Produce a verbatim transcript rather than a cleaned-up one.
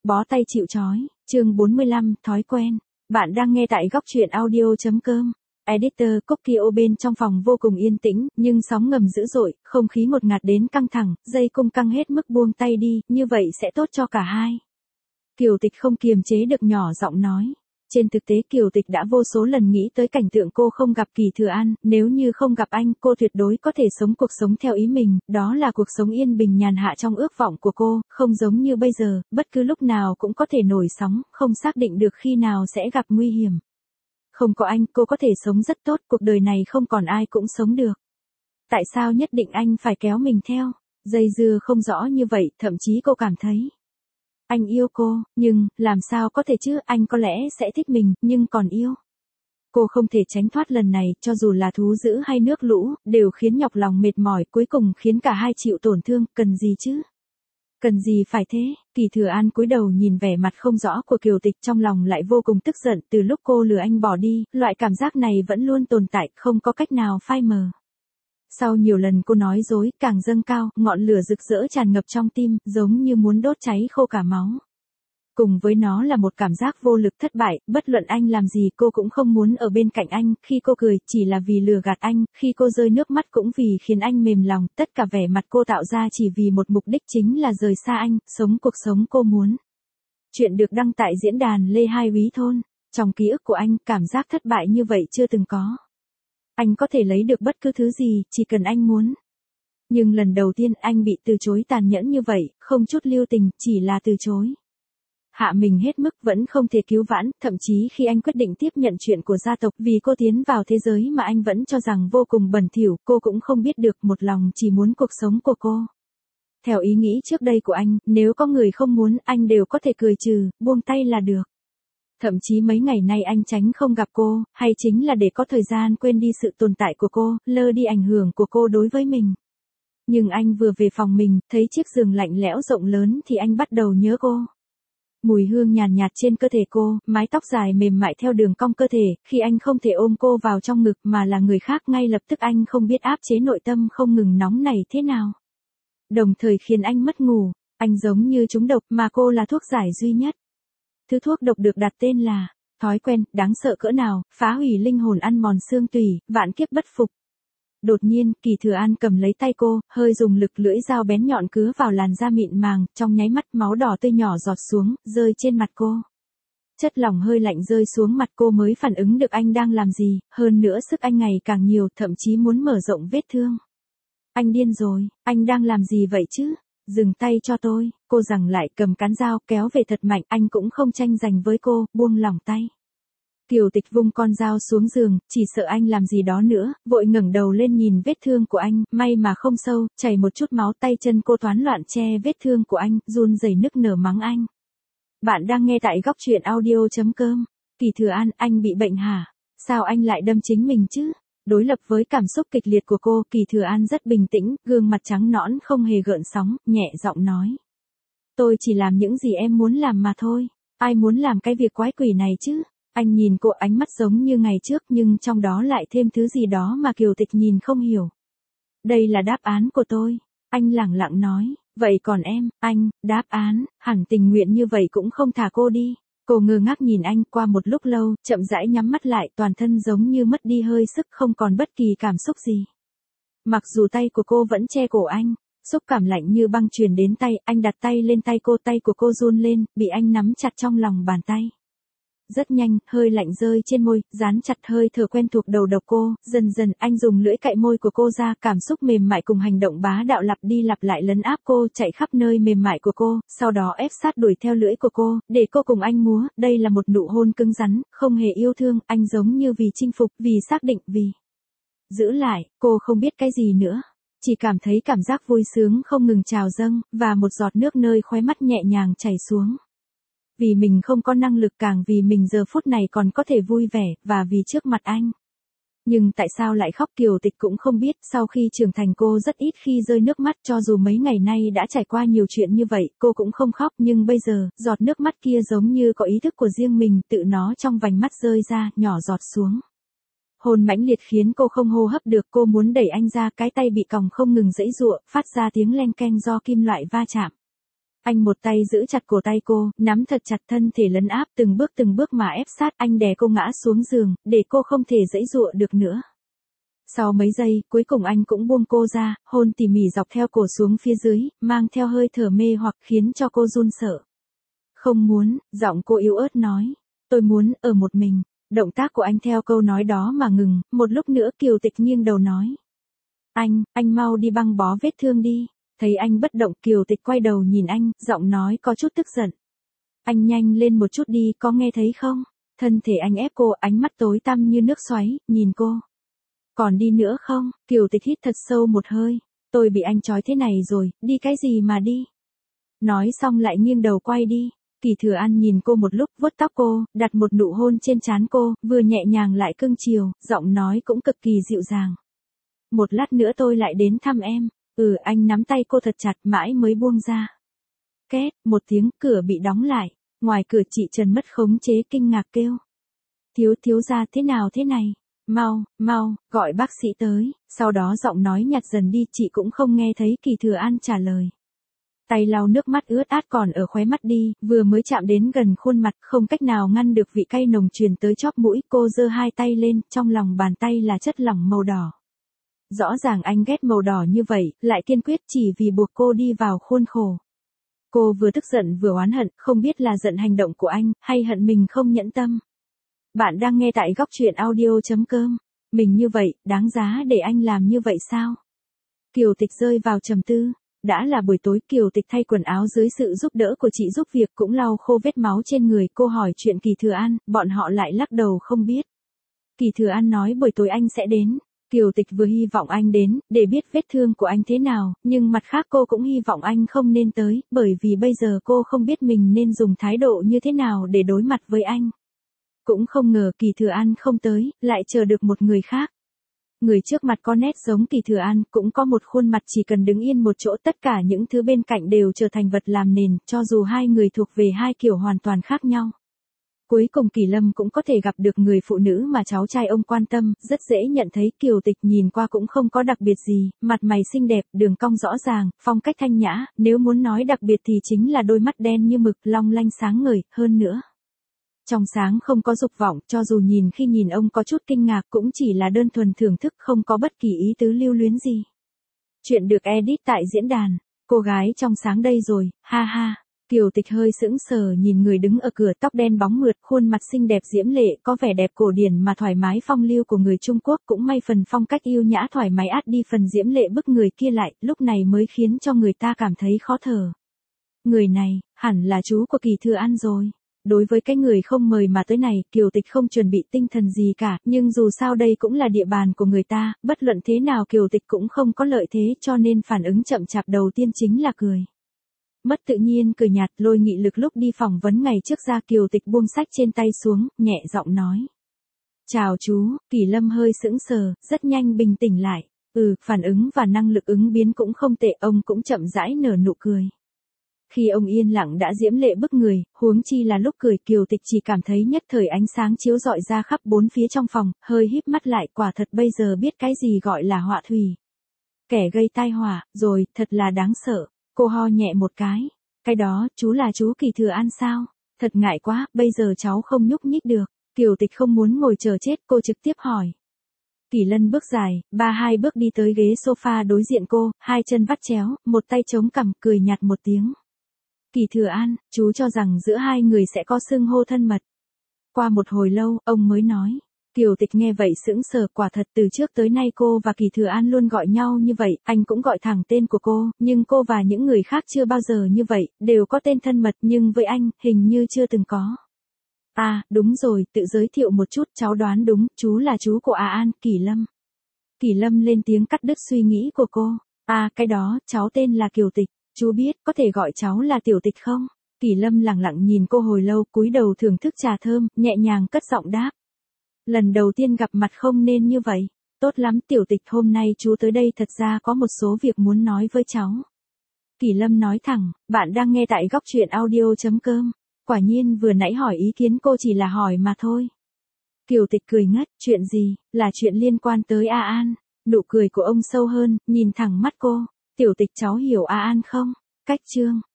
Bó tay chịu trói, chương bốn mươi lăm, thói quen. Bạn đang nghe tại góc truyện audio.com. Editor Cookie O bên trong phòng vô cùng yên tĩnh, nhưng sóng ngầm dữ dội, không khí ngột ngạt đến căng thẳng, dây cung căng hết mức buông tay đi, như vậy sẽ tốt cho cả hai. Kiều Tịch không kiềm chế được nhỏ giọng nói. Trên thực tế Kiều Tịch đã vô số lần nghĩ tới cảnh tượng cô không gặp Kỳ Thừa An, nếu như không gặp anh, cô tuyệt đối có thể sống cuộc sống theo ý mình, đó là cuộc sống yên bình nhàn hạ trong ước vọng của cô, không giống như bây giờ, bất cứ lúc nào cũng có thể nổi sóng, không xác định được khi nào sẽ gặp nguy hiểm. Không có anh, cô có thể sống rất tốt, cuộc đời này không còn ai cũng sống được. Tại sao nhất định anh phải kéo mình theo? Dây dưa không rõ như vậy, thậm chí cô cảm thấy anh yêu cô, nhưng, làm sao có thể chứ, anh có lẽ sẽ thích mình, nhưng còn yêu. Cô không thể tránh thoát lần này, cho dù là thú dữ hay nước lũ, đều khiến nhọc lòng mệt mỏi, cuối cùng khiến cả hai chịu tổn thương, cần gì chứ? Cần gì phải thế? Kỳ Thừa An cúi đầu nhìn vẻ mặt không rõ của Kiều Tịch, trong lòng lại vô cùng tức giận, từ lúc cô lừa anh bỏ đi, loại cảm giác này vẫn luôn tồn tại, không có cách nào phai mờ. Sau nhiều lần cô nói dối, càng dâng cao, ngọn lửa rực rỡ tràn ngập trong tim, giống như muốn đốt cháy khô cả máu. Cùng với nó là một cảm giác vô lực thất bại, bất luận anh làm gì cô cũng không muốn ở bên cạnh anh, khi cô cười, chỉ là vì lừa gạt anh, khi cô rơi nước mắt cũng vì khiến anh mềm lòng, tất cả vẻ mặt cô tạo ra chỉ vì một mục đích chính là rời xa anh, sống cuộc sống cô muốn. Chuyện được đăng tại diễn đàn Lê Hai Úy Thôn. Trong ký ức của anh, cảm giác thất bại như vậy chưa từng có. Anh có thể lấy được bất cứ thứ gì, chỉ cần anh muốn. Nhưng lần đầu tiên anh bị từ chối tàn nhẫn như vậy, không chút lưu tình, chỉ là từ chối. Hạ mình hết mức vẫn không thể cứu vãn, thậm chí khi anh quyết định tiếp nhận chuyện của gia tộc vì cô tiến vào thế giới mà anh vẫn cho rằng vô cùng bẩn thỉu, cô cũng không biết được, một lòng chỉ muốn cuộc sống của cô. Theo ý nghĩ trước đây của anh, nếu có người không muốn, anh đều có thể cười trừ, buông tay là được. Thậm chí mấy ngày nay anh tránh không gặp cô, hay chính là để có thời gian quên đi sự tồn tại của cô, lơ đi ảnh hưởng của cô đối với mình. Nhưng anh vừa về phòng mình, thấy chiếc giường lạnh lẽo rộng lớn thì anh bắt đầu nhớ cô. Mùi hương nhàn nhạt, nhạt trên cơ thể cô, mái tóc dài mềm mại theo đường cong cơ thể, khi anh không thể ôm cô vào trong ngực mà là người khác, ngay lập tức anh không biết áp chế nội tâm không ngừng nóng nảy thế nào. Đồng thời khiến anh mất ngủ, anh giống như trúng độc mà cô là thuốc giải duy nhất. Thứ thuốc độc được đặt tên là thói quen, đáng sợ cỡ nào, phá hủy linh hồn, ăn mòn xương tủy, vạn kiếp bất phục. Đột nhiên, Kỳ Thừa An cầm lấy tay cô, hơi dùng lực, lưỡi dao bén nhọn cứa vào làn da mịn màng, trong nháy mắt máu đỏ tươi nhỏ giọt xuống, rơi trên mặt cô. Chất lỏng hơi lạnh rơi xuống mặt cô mới phản ứng được anh đang làm gì, hơn nữa sức anh ngày càng nhiều, thậm chí muốn mở rộng vết thương. Anh điên rồi, anh đang làm gì vậy chứ? Dừng tay cho tôi, cô giằng lại, cầm cán dao, kéo về thật mạnh, anh cũng không tranh giành với cô, buông lỏng tay. Kiều Tịch vung con dao xuống giường, chỉ sợ anh làm gì đó nữa, vội ngẩng đầu lên nhìn vết thương của anh, may mà không sâu, chảy một chút máu, tay chân cô toán loạn che vết thương của anh, run rẩy nức nở mắng anh. Bạn đang nghe tại góc truyện audio.com. Kỳ Thừa An, anh bị bệnh hả? Sao anh lại đâm chính mình chứ? Đối lập với cảm xúc kịch liệt của cô, Kỳ Thừa An rất bình tĩnh, gương mặt trắng nõn không hề gợn sóng, nhẹ giọng nói. Tôi chỉ làm những gì em muốn làm mà thôi, ai muốn làm cái việc quái quỷ này chứ? Anh nhìn cô, ánh mắt giống như ngày trước nhưng trong đó lại thêm thứ gì đó mà Kiều Tịch nhìn không hiểu. Đây là đáp án của tôi, anh lẳng lặng nói, vậy còn em, anh, đáp án, hẳn tình nguyện như vậy cũng không thả cô đi. Cô ngơ ngác nhìn anh, qua một lúc lâu, chậm rãi nhắm mắt lại, toàn thân giống như mất đi hơi sức, không còn bất kỳ cảm xúc gì. Mặc dù tay của cô vẫn che cổ anh, xúc cảm lạnh như băng truyền đến tay, anh đặt tay lên tay cô, tay của cô run lên, bị anh nắm chặt trong lòng bàn tay. Rất nhanh, hơi lạnh rơi trên môi, dán chặt hơi thở quen thuộc đầu độc cô, dần dần anh dùng lưỡi cạy môi của cô ra, cảm xúc mềm mại cùng hành động bá đạo lặp đi lặp lại lấn áp cô, chạy khắp nơi mềm mại của cô, sau đó ép sát đuổi theo lưỡi của cô, để cô cùng anh múa, đây là một nụ hôn cứng rắn, không hề yêu thương, anh giống như vì chinh phục, vì xác định, vì giữ lại, cô không biết cái gì nữa. Chỉ cảm thấy cảm giác vui sướng không ngừng trào dâng, và một giọt nước nơi khóe mắt nhẹ nhàng chảy xuống. Vì mình không có năng lực, càng vì mình giờ phút này còn có thể vui vẻ, và vì trước mặt anh. Nhưng tại sao lại khóc? Kiều Tịch cũng không biết, sau khi trưởng thành cô rất ít khi rơi nước mắt, cho dù mấy ngày nay đã trải qua nhiều chuyện như vậy, cô cũng không khóc, nhưng bây giờ, giọt nước mắt kia giống như có ý thức của riêng mình, tự nó trong vành mắt rơi ra, nhỏ giọt xuống. Hồn mãnh liệt khiến cô không hô hấp được, cô muốn đẩy anh ra, cái tay bị còng không ngừng giãy giụa, phát ra tiếng len keng do kim loại va chạm. Anh một tay giữ chặt cổ tay cô, nắm thật chặt, thân thể lấn áp từng bước từng bước mà ép sát, anh đè cô ngã xuống giường, để cô không thể giãy giụa được nữa. Sau mấy giây, cuối cùng anh cũng buông cô ra, hôn tỉ mỉ dọc theo cổ xuống phía dưới, mang theo hơi thở mê hoặc khiến cho cô run sợ. Không muốn, giọng cô yếu ớt nói. Tôi muốn ở một mình. Động tác của anh theo câu nói đó mà ngừng, một lúc nữa Kiều Tịch nghiêng đầu nói. Anh, anh mau đi băng bó vết thương đi. Thấy anh bất động, Kiều Tịch quay đầu nhìn anh, giọng nói có chút tức giận. Anh nhanh lên một chút đi, có nghe thấy không? Thân thể anh ép cô, ánh mắt tối tăm như nước xoáy, nhìn cô. Còn đi nữa không? Kiều Tịch hít thật sâu một hơi. Tôi bị anh trói thế này rồi, đi cái gì mà đi? Nói xong lại nghiêng đầu quay đi. Kỳ Thừa An nhìn cô một lúc, vuốt tóc cô, đặt một nụ hôn trên trán cô, vừa nhẹ nhàng lại cưng chiều, giọng nói cũng cực kỳ dịu dàng. Một lát nữa tôi lại đến thăm em. Ừ, anh nắm tay cô thật chặt, mãi mới buông ra. Két, một tiếng, cửa bị đóng lại. Ngoài cửa chị Trần mất khống chế kinh ngạc kêu. Thiếu thiếu gia thế nào thế này? Mau, mau, gọi bác sĩ tới. Sau đó giọng nói nhạt dần đi, chị cũng không nghe thấy Kỳ Thừa An trả lời. Tay lau nước mắt ướt át còn ở khóe mắt đi, vừa mới chạm đến gần khuôn mặt, không cách nào ngăn được vị cay nồng truyền tới chóp mũi, cô giơ hai tay lên, trong lòng bàn tay là chất lỏng màu đỏ. Rõ ràng anh ghét màu đỏ như vậy, lại kiên quyết chỉ vì buộc cô đi vào khuôn khổ. Cô vừa tức giận vừa oán hận, không biết là giận hành động của anh, hay hận mình không nhẫn tâm. Bạn đang nghe tại góc truyện audio chấm com. Mình như vậy, đáng giá để anh làm như vậy sao? Kiều Tịch rơi vào trầm tư. Đã là buổi tối, Kiều Tịch thay quần áo dưới sự giúp đỡ của chị giúp việc, cũng lau khô vết máu trên người. Cô hỏi chuyện Kỳ Thừa An, bọn họ lại lắc đầu không biết. Kỳ Thừa An nói buổi tối anh sẽ đến. Kiều Tịch vừa hy vọng anh đến, để biết vết thương của anh thế nào, nhưng mặt khác cô cũng hy vọng anh không nên tới, bởi vì bây giờ cô không biết mình nên dùng thái độ như thế nào để đối mặt với anh. Cũng không ngờ Kỳ Thừa An không tới, lại chờ được một người khác. Người trước mặt có nét giống Kỳ Thừa An, cũng có một khuôn mặt chỉ cần đứng yên một chỗ, tất cả những thứ bên cạnh đều trở thành vật làm nền, cho dù hai người thuộc về hai kiểu hoàn toàn khác nhau. Cuối cùng Kỳ Lâm cũng có thể gặp được người phụ nữ mà cháu trai ông quan tâm, rất dễ nhận thấy. Kiều Tịch nhìn qua cũng không có đặc biệt gì, mặt mày xinh đẹp, đường cong rõ ràng, phong cách thanh nhã, nếu muốn nói đặc biệt thì chính là đôi mắt đen như mực, long lanh sáng ngời, hơn nữa. Trong sáng không có dục vọng, cho dù nhìn khi nhìn ông có chút kinh ngạc cũng chỉ là đơn thuần thưởng thức, không có bất kỳ ý tứ lưu luyến gì. Chuyện được edit tại diễn đàn. Cô gái trong sáng đây rồi, ha ha. Kiều Tịch hơi sững sờ nhìn người đứng ở cửa, tóc đen bóng mượt, khuôn mặt xinh đẹp diễm lệ, có vẻ đẹp cổ điển mà thoải mái phong lưu của người Trung Quốc, cũng may phần phong cách yêu nhã thoải mái át đi phần diễm lệ bức người kia lại, lúc này mới khiến cho người ta cảm thấy khó thở. Người này, hẳn là chú của Kỳ Thừa An rồi. Đối với cái người không mời mà tới này, Kiều Tịch không chuẩn bị tinh thần gì cả, nhưng dù sao đây cũng là địa bàn của người ta, bất luận thế nào Kiều Tịch cũng không có lợi thế, cho nên phản ứng chậm chạp đầu tiên chính là cười. Mất tự nhiên cười nhạt. Lôi Nghị Lực lúc đi phỏng vấn ngày trước ra, Kiều Tịch buông sách trên tay xuống, nhẹ giọng nói. Chào chú. Kỳ Lâm hơi sững sờ, rất nhanh bình tĩnh lại. Ừ, phản ứng và năng lực ứng biến cũng không tệ, ông cũng chậm rãi nở nụ cười. Khi ông yên lặng đã diễm lệ bức người, huống chi là lúc cười, Kiều Tịch chỉ cảm thấy nhất thời ánh sáng chiếu rọi ra khắp bốn phía trong phòng, hơi híp mắt lại, quả thật bây giờ biết cái gì gọi là họa thủy. Kẻ gây tai họa, rồi, thật là đáng sợ. Cô ho nhẹ một cái. Cái đó, chú là chú Kỳ Thừa An sao? Thật ngại quá, bây giờ cháu không nhúc nhích được. Kiều Tịch không muốn ngồi chờ chết, cô trực tiếp hỏi. Kỳ Lân bước dài, ba hai bước đi tới ghế sofa đối diện cô, hai chân vắt chéo, một tay chống cằm, cười nhạt một tiếng. Kỳ Thừa An, chú cho rằng giữa hai người sẽ có xưng hô thân mật. Qua một hồi lâu, ông mới nói. Kiều Tịch nghe vậy sững sờ, quả thật từ trước tới nay cô và Kỳ Thừa An luôn gọi nhau như vậy, anh cũng gọi thẳng tên của cô, nhưng cô và những người khác chưa bao giờ như vậy, đều có tên thân mật, nhưng với anh, hình như chưa từng có. À, đúng rồi, tự giới thiệu một chút, cháu đoán đúng, chú là chú của A An, Kỳ Lâm. Kỳ Lâm lên tiếng cắt đứt suy nghĩ của cô. À, cái đó, cháu tên là Kiều Tịch, chú biết, có thể gọi cháu là Tiểu Tịch không? Kỳ Lâm lặng lặng nhìn cô hồi lâu, cúi đầu thưởng thức trà thơm, nhẹ nhàng cất giọng đáp. Lần đầu tiên gặp mặt không nên như vậy. Tốt lắm Tiểu Tịch, hôm nay chú tới đây thật ra có một số việc muốn nói với cháu. Kỳ Lâm nói thẳng, bạn đang nghe tại góc truyện audio chấm com. Quả nhiên vừa nãy hỏi ý kiến cô chỉ là hỏi mà thôi. Kiều Tịch cười ngất, chuyện gì, là chuyện liên quan tới A An. Nụ cười của ông sâu hơn, nhìn thẳng mắt cô. Tiểu Tịch cháu hiểu A An không? Cách chương.